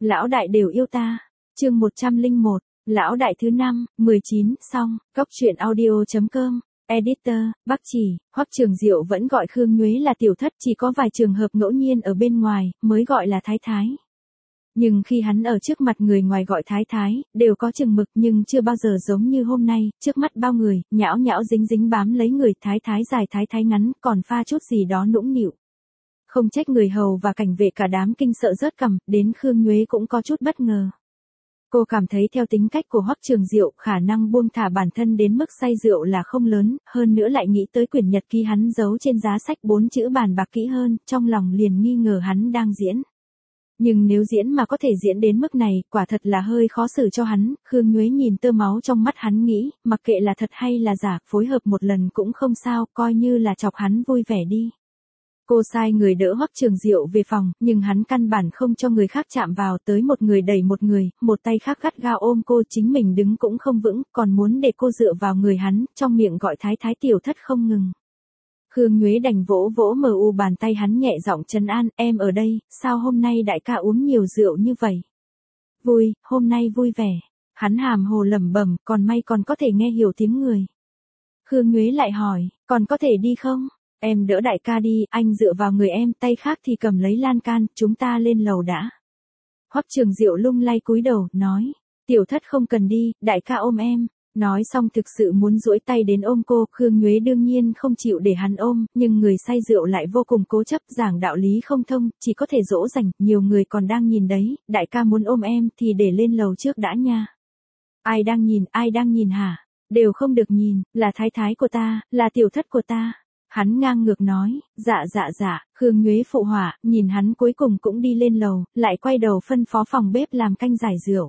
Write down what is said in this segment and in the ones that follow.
Lão đại đều yêu ta. Chương 101, lão đại thứ 5, 19, xong, Cóc truyện audio.com. Editor, Bắc Chỉ, Hoắc Trường Diệu vẫn gọi Khương Nhuế là tiểu thất, chỉ có vài trường hợp ngẫu nhiên ở bên ngoài, mới gọi là thái thái. Nhưng khi hắn ở trước mặt người ngoài gọi thái thái, đều có chừng mực nhưng chưa bao giờ giống như hôm nay, trước mắt bao người, nhão nhão dính dính bám lấy người thái thái dài thái thái ngắn, còn pha chút gì đó nũng nịu. Không trách người hầu và cảnh vệ cả đám kinh sợ rớt cằm, đến Khương Nhuế cũng có chút bất ngờ. Cô cảm thấy theo tính cách của Hoắc Trường Diệu, khả năng buông thả bản thân đến mức say rượu là không lớn, hơn nữa lại nghĩ tới quyển nhật ký hắn giấu trên giá sách 4 chữ bàn bạc kỹ hơn, trong lòng liền nghi ngờ hắn đang diễn. Nhưng nếu diễn mà có thể diễn đến mức này, quả thật là hơi khó xử cho hắn. Khương Nhuế nhìn tơ máu trong mắt hắn nghĩ, mặc kệ là thật hay là giả, phối hợp một lần cũng không sao, coi như là chọc hắn vui vẻ đi. Cô sai người đỡ Hoắc Trường Diệu về phòng, nhưng hắn căn bản không cho người khác chạm vào, tới một người đẩy một người, một tay khác gắt gao ôm cô, chính mình đứng cũng không vững, còn muốn để cô dựa vào người hắn, trong miệng gọi thái thái tiểu thất không ngừng. Khương Nhuế đành vỗ vỗ mờ u bàn tay hắn, nhẹ giọng trấn an, em ở đây, sao hôm nay đại ca uống nhiều rượu như vậy? Vui, hôm nay vui vẻ. Hắn hàm hồ lẩm bẩm, còn may còn có thể nghe hiểu tiếng người. Khương Nhuế lại hỏi, còn có thể đi không? Em đỡ đại ca đi, anh dựa vào người em, tay khác thì cầm lấy lan can, chúng ta lên lầu đã. Hoắc Trường Diệu lung lay cúi đầu, nói, tiểu thất không cần đi, đại ca ôm em. Nói xong thực sự muốn duỗi tay đến ôm cô, Khương Nhuế đương nhiên không chịu để hắn ôm, nhưng người say rượu lại vô cùng cố chấp, giảng đạo lý không thông, chỉ có thể dỗ dành, nhiều người còn đang nhìn đấy, đại ca muốn ôm em thì để lên lầu trước đã nha. Ai đang nhìn hả? Đều không được nhìn, là thái thái của ta, là tiểu thất của ta. Hắn ngang ngược nói, dạ, Khương Nhuế phụ họa, nhìn hắn cuối cùng cũng đi lên lầu, lại quay đầu phân phó phòng bếp làm canh giải rượu.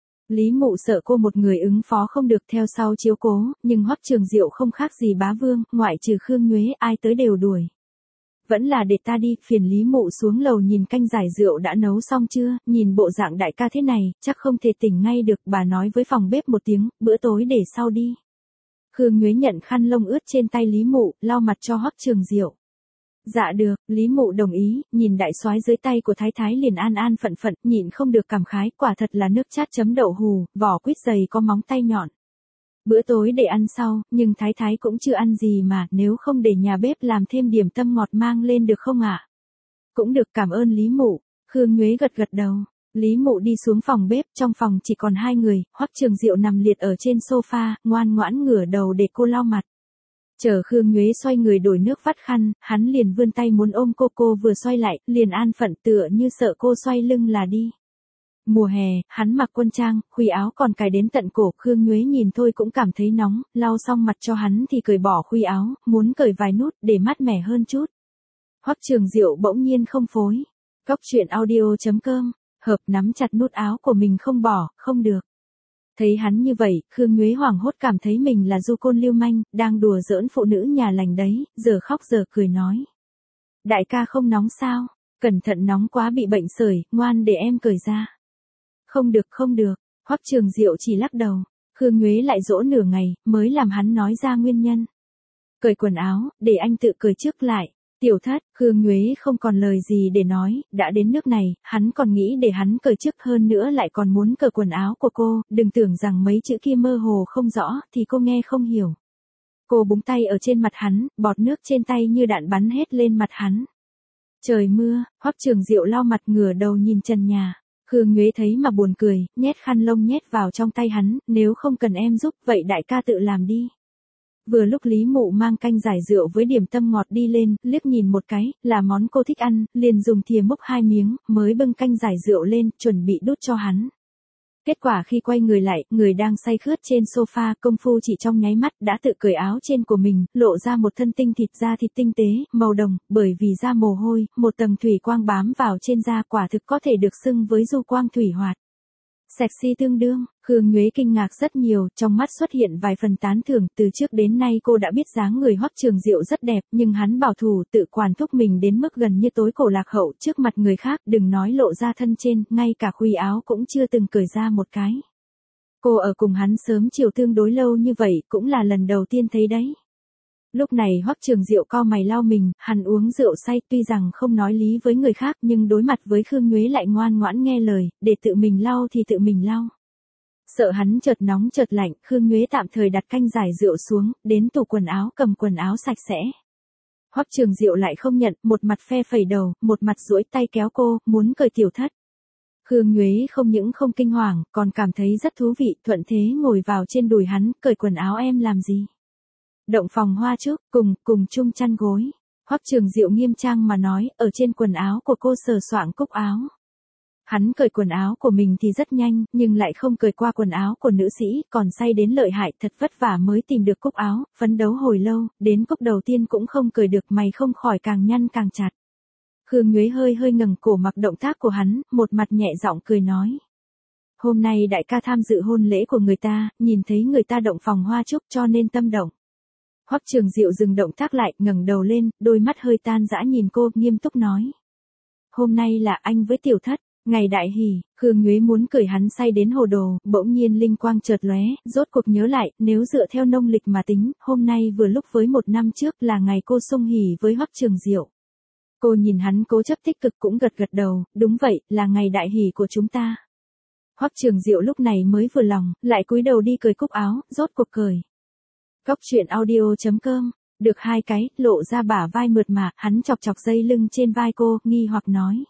Lý Mụ sợ cô một người ứng phó không được, theo sau chiếu cố, nhưng Hoắc Trường Diệu không khác gì bá vương, ngoại trừ Khương Nhuế ai tới đều đuổi. Vẫn là để ta đi, phiền Lý Mụ xuống lầu nhìn canh giải rượu đã nấu xong chưa, nhìn bộ dạng đại ca thế này, chắc không thể tỉnh ngay được, bà nói với phòng bếp một tiếng, bữa tối để sau đi. Khương Nhuế nhận khăn lông ướt trên tay Lý Mụ, lau mặt cho Hoắc Trường Diệu. Dạ được, Lý Mụ đồng ý, nhìn đại soái dưới tay của thái thái liền an phận, nhịn không được cảm khái, quả thật là nước chát chấm đậu hù, vỏ quýt dày có móng tay nhọn. Bữa tối để ăn sau, nhưng thái thái cũng chưa ăn gì mà, nếu không để nhà bếp làm thêm điểm tâm ngọt mang lên được không ạ? Cũng được, cảm ơn Lý Mụ. Khương Nhuế gật đầu. Lý Mụ đi xuống phòng bếp, trong phòng chỉ còn hai người, Hoắc Trường Diệu nằm liệt ở trên sofa, ngoan ngoãn ngửa đầu để cô lau mặt. Chờ Khương Nhuế xoay người đổi nước vắt khăn, hắn liền vươn tay muốn ôm cô vừa xoay lại, liền an phận tựa như sợ cô xoay lưng là đi. Mùa hè, hắn mặc quân trang, khuy áo còn cài đến tận cổ, Khương Nhuế nhìn thôi cũng cảm thấy nóng, lau xong mặt cho hắn thì cởi bỏ khuy áo, muốn cởi vài nút để mát mẻ hơn chút. Hoắc Trường Diệu bỗng nhiên không phối. Cóc truyện audio.com, hợp nắm chặt nút áo của mình không bỏ, không được. Thấy hắn như vậy, Khương Nhuế hoảng hốt cảm thấy mình là du côn lưu manh, đang đùa giỡn phụ nữ nhà lành đấy, giờ khóc giờ cười nói. Đại ca không nóng sao? Cẩn thận nóng quá bị bệnh sởi, ngoan để em cởi ra. Không được, Hoắc Trường Diệu chỉ lắc đầu. Khương Nhuế lại dỗ nửa ngày, mới làm hắn nói ra nguyên nhân. Cởi quần áo, để anh tự cởi trước lại. Tiểu thất, Khương Nhuế không còn lời gì để nói, đã đến nước này, hắn còn nghĩ để hắn cởi trước, hơn nữa lại còn muốn cởi quần áo của cô, đừng tưởng rằng mấy chữ kia mơ hồ không rõ, thì cô nghe không hiểu. Cô búng tay ở trên mặt hắn, bọt nước trên tay như đạn bắn hết lên mặt hắn. Trời mưa, Hoắc Trường Diệu lau mặt ngửa đầu nhìn trần nhà. Khương Nhuế thấy mà buồn cười, nhét khăn lông nhét vào trong tay hắn, nếu không cần em giúp, vậy đại ca tự làm đi. Vừa lúc Lý Mụ mang canh giải rượu với điểm tâm ngọt đi lên, liếc nhìn một cái, là món cô thích ăn, liền dùng thìa múc 2 miếng, mới bưng canh giải rượu lên, chuẩn bị đút cho hắn. Kết quả khi quay người lại, người đang say khướt trên sofa, công phu chỉ trong nháy mắt đã tự cởi áo trên của mình, lộ ra một thân da thịt tinh tế, màu đồng, bởi vì da mồ hôi, một tầng thủy quang bám vào trên da, quả thực có thể được xưng với du quang thủy hoạt. Sexy tương đương, Khương Nhuế kinh ngạc rất nhiều, trong mắt xuất hiện vài phần tán thưởng, từ trước đến nay cô đã biết dáng người Hoắc Trường Diệu rất đẹp, nhưng hắn bảo thủ tự quản thúc mình đến mức gần như tối cổ lạc hậu, trước mặt người khác, đừng nói lộ ra thân trên, ngay cả khuy áo cũng chưa từng cởi ra một cái. Cô ở cùng hắn sớm chiều tương đối lâu như vậy, cũng là lần đầu tiên thấy đấy. Lúc này Hoắc Trường Diệu cau mày lau mình, hắn uống rượu say tuy rằng không nói lý với người khác nhưng đối mặt với Khương Nhuế lại ngoan ngoãn nghe lời, để tự mình lau thì tự mình lau. Sợ hắn chợt nóng chợt lạnh, Khương Nhuế tạm thời đặt canh giải rượu xuống, đến tủ quần áo cầm quần áo sạch sẽ. Hoắc Trường Diệu lại không nhận, một mặt phe phẩy đầu, một mặt duỗi tay kéo cô, muốn cởi tiểu thất. Khương Nhuế không những không kinh hoàng, còn cảm thấy rất thú vị, thuận thế ngồi vào trên đùi hắn, cởi quần áo em làm gì? Động phòng hoa trúc, cùng chung chăn gối. Hoắc Trường Diệu nghiêm trang mà nói, ở trên quần áo của cô sờ soạng cúc áo. Hắn cởi quần áo của mình thì rất nhanh, nhưng lại không cởi qua quần áo của nữ sĩ, còn say đến lợi hại, thật vất vả mới tìm được cúc áo, phấn đấu hồi lâu, đến cúc đầu tiên cũng không cởi được, mày không khỏi càng nhăn càng chặt. Khương Nhuế hơi hơi ngẩng cổ mặc động tác của hắn, một mặt nhẹ giọng cười nói. Hôm nay đại ca tham dự hôn lễ của người ta, nhìn thấy người ta động phòng hoa trúc cho nên tâm động. Hoắc Trường Diệu dừng động tác lại, ngẩng đầu lên, đôi mắt hơi tan dã nhìn cô, nghiêm túc nói. Hôm nay là anh với tiểu thất, ngày đại hỷ. Khương Nhuế muốn cười hắn say đến hồ đồ, bỗng nhiên linh quang chợt lóe, rốt cuộc nhớ lại, nếu dựa theo nông lịch mà tính, hôm nay vừa lúc với 1 năm trước là ngày cô xung hỉ với Hoắc Trường Diệu. Cô nhìn hắn cố chấp tích cực cũng gật gật đầu, đúng vậy, là ngày đại hỷ của chúng ta. Hoắc Trường Diệu lúc này mới vừa lòng, lại cúi đầu đi cởi cúc áo, rốt cuộc cởi. Cóc truyện audio.com, được 2 cái, lộ ra bả vai mượt mà, hắn chọc chọc dây lưng trên vai cô, nghi hoặc nói.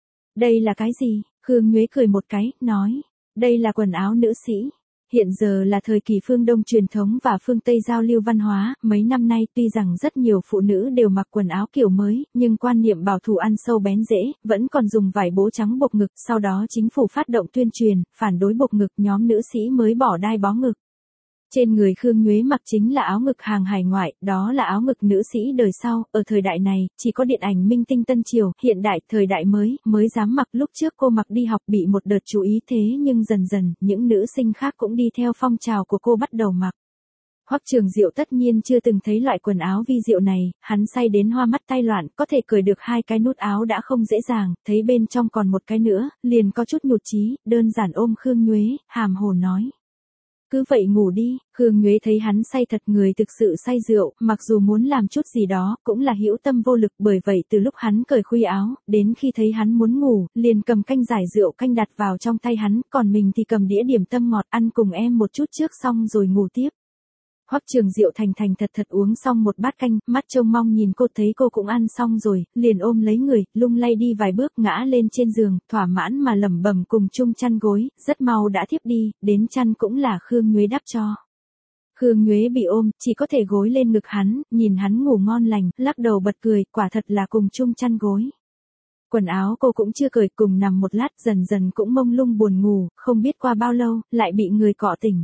Đây là cái gì? Khương Nhuế cười một cái, nói. Đây là quần áo nữ sĩ. Hiện giờ là thời kỳ phương Đông truyền thống và phương Tây giao lưu văn hóa, mấy năm nay tuy rằng rất nhiều phụ nữ đều mặc quần áo kiểu mới, nhưng quan niệm bảo thủ ăn sâu bén rễ, vẫn còn dùng vải bố trắng buộc ngực, sau đó chính phủ phát động tuyên truyền, phản đối buộc ngực, nhóm nữ sĩ mới bỏ đai bó ngực. Trên người Khương Nhuế mặc chính là áo ngực hàng hải ngoại, đó là áo ngực nữ sĩ đời sau, ở thời đại này, chỉ có điện ảnh minh tinh tân triều, hiện đại, thời đại mới dám mặc. Lúc trước cô mặc đi học bị một đợt chú ý thế nhưng dần dần, những nữ sinh khác cũng đi theo phong trào của cô bắt đầu mặc. Hoắc Trường Diệu tất nhiên chưa từng thấy loại quần áo vi diệu này, hắn say đến hoa mắt tay loạn, có thể cởi được 2 cái nút áo đã không dễ dàng, thấy bên trong còn một cái nữa, liền có chút nhụt chí, đơn giản ôm Khương Nhuế, hàm hồ nói. Cứ vậy ngủ đi. Khương Nhuế thấy hắn say thật, người thực sự say rượu, mặc dù muốn làm chút gì đó, cũng là hữu tâm vô lực, bởi vậy từ lúc hắn cởi khuy áo, đến khi thấy hắn muốn ngủ, liền cầm canh giải rượu canh đặt vào trong tay hắn, còn mình thì cầm đĩa điểm tâm ngọt ăn cùng em một chút trước xong rồi ngủ tiếp. Hoắc Trường Diệu thành thành thật thật uống xong một bát canh, mắt trông mong nhìn cô, thấy cô cũng ăn xong rồi, liền ôm lấy người, lung lay đi vài bước ngã lên trên giường, thỏa mãn mà lẩm bẩm cùng chung chăn gối, rất mau đã thiếp đi, đến chăn cũng là Khương Nhuế đắp cho. Khương Nhuế bị ôm, chỉ có thể gối lên ngực hắn, nhìn hắn ngủ ngon lành, lắc đầu bật cười, quả thật là cùng chung chăn gối. Quần áo cô cũng chưa cởi, cùng nằm một lát, dần dần cũng mông lung buồn ngủ, không biết qua bao lâu, lại bị người cọ tỉnh.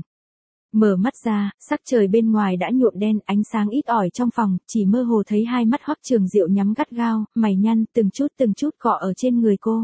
Mở mắt ra, sắc trời bên ngoài đã nhuộm đen, ánh sáng ít ỏi trong phòng, chỉ mơ hồ thấy 2 mắt Hoắc Trường Diệu nhắm gắt gao, mày nhăn, từng chút cọ ở trên người cô.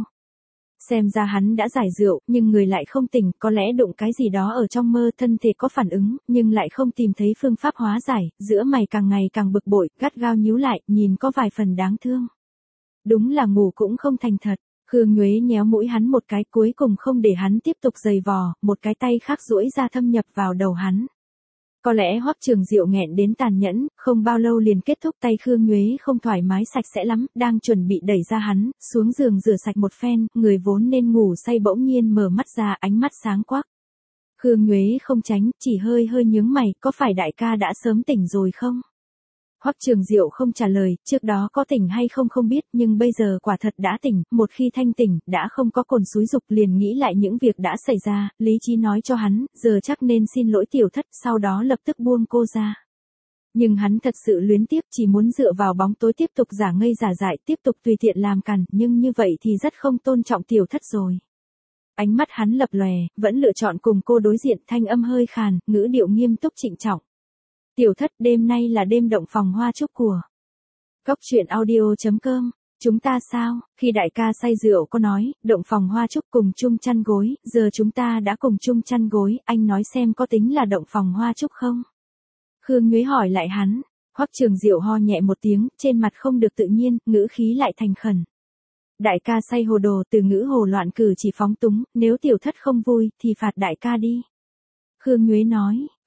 Xem ra hắn đã giải rượu, nhưng người lại không tỉnh, có lẽ đụng cái gì đó ở trong mơ, thân thể có phản ứng, nhưng lại không tìm thấy phương pháp hóa giải, giữa mày càng ngày càng bực bội, gắt gao nhíu lại, nhìn có vài phần đáng thương. Đúng là ngủ cũng không thành thật. Khương Nhuế nhéo mũi hắn một cái, cuối cùng không để hắn tiếp tục giày vò, một cái tay khác duỗi ra thâm nhập vào đầu hắn. Có lẽ Hoắc Trường Diệu nghẹn đến tàn nhẫn, không bao lâu liền kết thúc, tay Khương Nhuế không thoải mái sạch sẽ lắm, đang chuẩn bị đẩy ra hắn, xuống giường rửa sạch một phen, người vốn nên ngủ say bỗng nhiên mở mắt ra, ánh mắt sáng quắc. Khương Nhuế không tránh, chỉ hơi hơi nhướng mày, có phải đại ca đã sớm tỉnh rồi không? Hoắc Trường Diệu không trả lời, trước đó có tỉnh hay không không biết, nhưng bây giờ quả thật đã tỉnh, một khi thanh tỉnh, đã không có cồn xúi dục, liền nghĩ lại những việc đã xảy ra, lý trí nói cho hắn, giờ chắc nên xin lỗi tiểu thất, sau đó lập tức buông cô ra. Nhưng hắn thật sự luyến tiếc, chỉ muốn dựa vào bóng tối tiếp tục giả ngây giả dại, tiếp tục tùy tiện làm càn, nhưng như vậy thì rất không tôn trọng tiểu thất rồi. Ánh mắt hắn lập lòe, vẫn lựa chọn cùng cô đối diện, thanh âm hơi khàn, ngữ điệu nghiêm túc trịnh trọng. Tiểu thất, đêm nay là đêm động phòng hoa trúc của Cóc truyện audio.com. Chúng ta sao? Khi đại ca say rượu có nói, động phòng hoa trúc cùng chung chăn gối, giờ chúng ta đã cùng chung chăn gối, anh nói xem có tính là động phòng hoa trúc không? Khương Nhuế hỏi lại hắn. Hoắc Trường Diệu ho nhẹ một tiếng, trên mặt không được tự nhiên, ngữ khí lại thành khẩn. Đại ca say hồ đồ, từ ngữ hồ loạn cử chỉ phóng túng, nếu tiểu thất không vui, thì phạt đại ca đi. Khương Nhuế nói.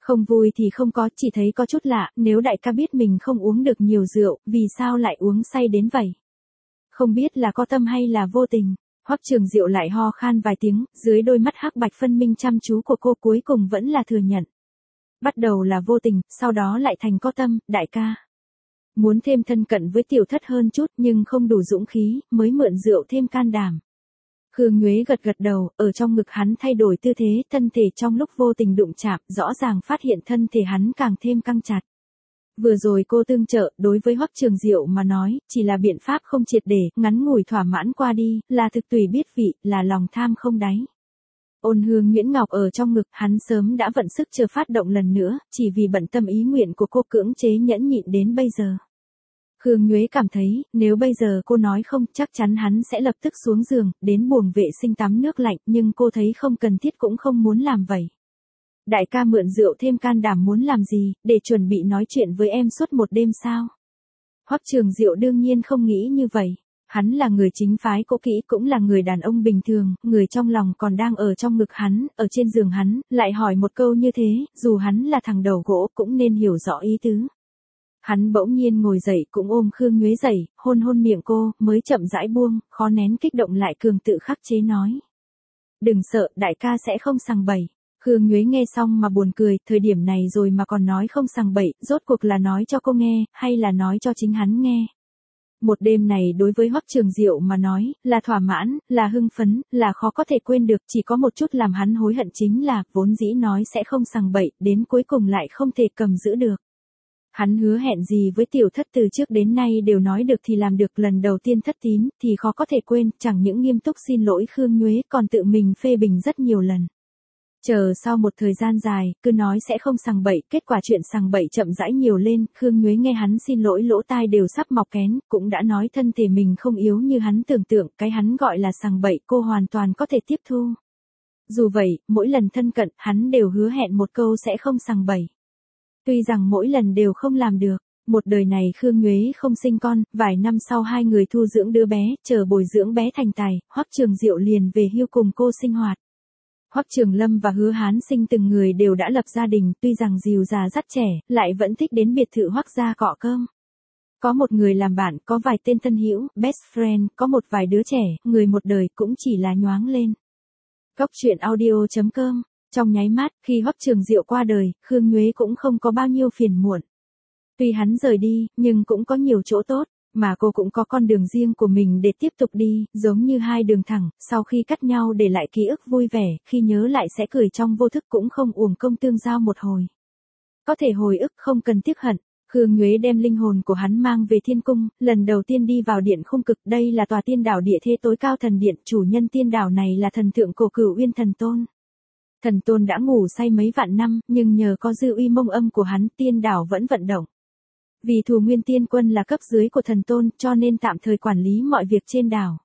Không vui thì không có, chỉ thấy có chút lạ, nếu đại ca biết mình không uống được nhiều rượu, vì sao lại uống say đến vậy? Không biết là có tâm hay là vô tình. Hoắc Trường Diệu lại ho khan vài tiếng, dưới đôi mắt hắc bạch phân minh chăm chú của cô cuối cùng vẫn là thừa nhận. Bắt đầu là vô tình, sau đó lại thành có tâm, đại ca. Muốn thêm thân cận với tiểu thất hơn chút nhưng không đủ dũng khí, mới mượn rượu thêm can đảm. Khương Nhuế gật gật đầu, ở trong ngực hắn thay đổi tư thế, thân thể trong lúc vô tình đụng chạm, rõ ràng phát hiện thân thể hắn càng thêm căng chặt. Vừa rồi cô tương trợ, đối với Hoắc Trường Diệu mà nói, chỉ là biện pháp không triệt để, ngắn ngủi thỏa mãn qua đi, là thực tùy biết vị, là lòng tham không đáy. Ôn Hương Nguyễn Ngọc ở trong ngực, hắn sớm đã vận sức chờ phát động lần nữa, chỉ vì bận tâm ý nguyện của cô cưỡng chế nhẫn nhịn đến bây giờ. Khương Nhuế cảm thấy, nếu bây giờ cô nói không, chắc chắn hắn sẽ lập tức xuống giường, đến buồng vệ sinh tắm nước lạnh, nhưng cô thấy không cần thiết cũng không muốn làm vậy. Đại ca mượn rượu thêm can đảm muốn làm gì, để chuẩn bị nói chuyện với em suốt một đêm sao? Hoắc Trường Diệu đương nhiên không nghĩ như vậy. Hắn là người chính phái cũ kỹ, cũng là người đàn ông bình thường, người trong lòng còn đang ở trong ngực hắn, ở trên giường hắn, lại hỏi một câu như thế, dù hắn là thằng đầu gỗ cũng nên hiểu rõ ý tứ. Hắn bỗng nhiên ngồi dậy cũng ôm Khương Nhuế dậy, hôn hôn miệng cô, mới chậm rãi buông, khó nén kích động lại cường tự khắc chế nói. Đừng sợ, đại ca sẽ không sằng bậy. Khương Nhuế nghe xong mà buồn cười, thời điểm này rồi mà còn nói không sằng bậy, rốt cuộc là nói cho cô nghe, hay là nói cho chính hắn nghe. Một đêm này đối với Hoắc Trường Diệu mà nói, là thỏa mãn, là hưng phấn, là khó có thể quên được, chỉ có một chút làm hắn hối hận chính là, vốn dĩ nói sẽ không sằng bậy, đến cuối cùng lại không thể cầm giữ được. Hắn hứa hẹn gì với tiểu thất từ trước đến nay đều nói được thì làm được, lần đầu tiên thất tín, thì khó có thể quên, chẳng những nghiêm túc xin lỗi Khương Nhuế, còn tự mình phê bình rất nhiều lần. Chờ sau một thời gian dài, cứ nói sẽ không sằng bậy, kết quả chuyện sằng bậy chậm rãi nhiều lên, Khương Nhuế nghe hắn xin lỗi lỗ tai đều sắp mọc kén, cũng đã nói thân thể mình không yếu như hắn tưởng tượng, cái hắn gọi là sằng bậy cô hoàn toàn có thể tiếp thu. Dù vậy, mỗi lần thân cận, hắn đều hứa hẹn một câu sẽ không sằng bậy. Tuy rằng mỗi lần đều không làm được, một đời này Khương Nhuế không sinh con, vài năm sau hai người thu dưỡng đứa bé, chờ bồi dưỡng bé thành tài, Hoắc Trường Diệu liền về hưu cùng cô sinh hoạt. Hoắc Trường Lâm và Hứa Hán Sinh từng người đều đã lập gia đình, tuy rằng dìu già dắt trẻ, lại vẫn thích đến biệt thự Hoắc gia cọ cơm. Có một người làm bạn, có vài tên thân hữu, best friend, có một vài đứa trẻ, người một đời cũng chỉ là nhoáng lên. Cốc truyện audio.com. Trong nháy mắt, khi Hoắc Trường Diệu qua đời, Khương Nhuế cũng không có bao nhiêu phiền muộn. Tuy hắn rời đi, nhưng cũng có nhiều chỗ tốt, mà cô cũng có con đường riêng của mình để tiếp tục đi, giống như hai đường thẳng, sau khi cắt nhau để lại ký ức vui vẻ, khi nhớ lại sẽ cười trong vô thức cũng không uổng công tương giao một hồi. Có thể hồi ức không cần tiếc hận. Khương Nhuế đem linh hồn của hắn mang về thiên cung, lần đầu tiên đi vào điện khung cực, đây là tòa tiên đảo địa thế tối cao thần điện, chủ nhân tiên đảo này là thần thượng cổ Cửu Uyên Thần Tôn. Thần Tôn đã ngủ say mấy vạn năm, nhưng nhờ có dư uy mông âm của hắn, tiên đảo vẫn vận động. Vì Thù Nguyên Tiên Quân là cấp dưới của Thần Tôn, cho nên tạm thời quản lý mọi việc trên đảo.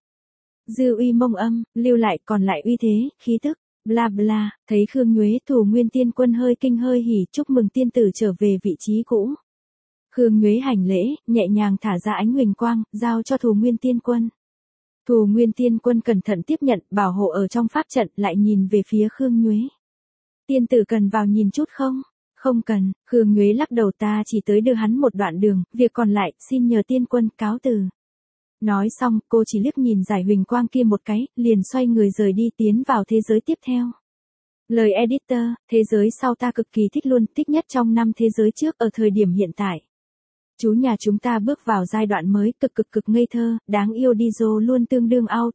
Dư uy mông âm, lưu lại còn lại uy thế, khí tức, bla bla, thấy Khương Nhuế, Thù Nguyên Tiên Quân hơi kinh hơi hỉ, chúc mừng tiên tử trở về vị trí cũ. Khương Nhuế hành lễ, nhẹ nhàng thả ra ánh huỳnh quang, giao cho Thù Nguyên Tiên Quân. Thù Nguyên Tiên Quân cẩn thận tiếp nhận, bảo hộ ở trong pháp trận, lại nhìn về phía Khương Nhuế. Tiên tử cần vào nhìn chút không? Không cần, Khương Nhuế lắc đầu, ta chỉ tới đưa hắn một đoạn đường, việc còn lại, xin nhờ tiên quân, cáo từ. Nói xong, cô chỉ liếc nhìn giải huỳnh quang kia một cái, liền xoay người rời đi tiến vào thế giới tiếp theo. Lời editor, thế giới sau ta cực kỳ thích luôn, thích nhất trong 5 thế giới trước ở thời điểm hiện tại. Chú nhà chúng ta bước vào giai đoạn mới, cực ngây thơ, đáng yêu đi dô luôn tương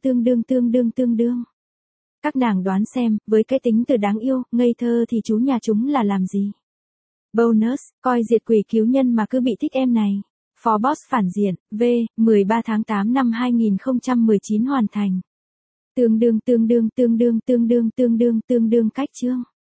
đương. Các nàng đoán xem, với cái tính từ đáng yêu, ngây thơ thì chú nhà chúng là làm gì? Bonus, coi diệt quỷ cứu nhân mà cứ bị thích em này. For Boss phản diện, V, 13 tháng 8 năm 2019 hoàn thành. Tương đương cách chương.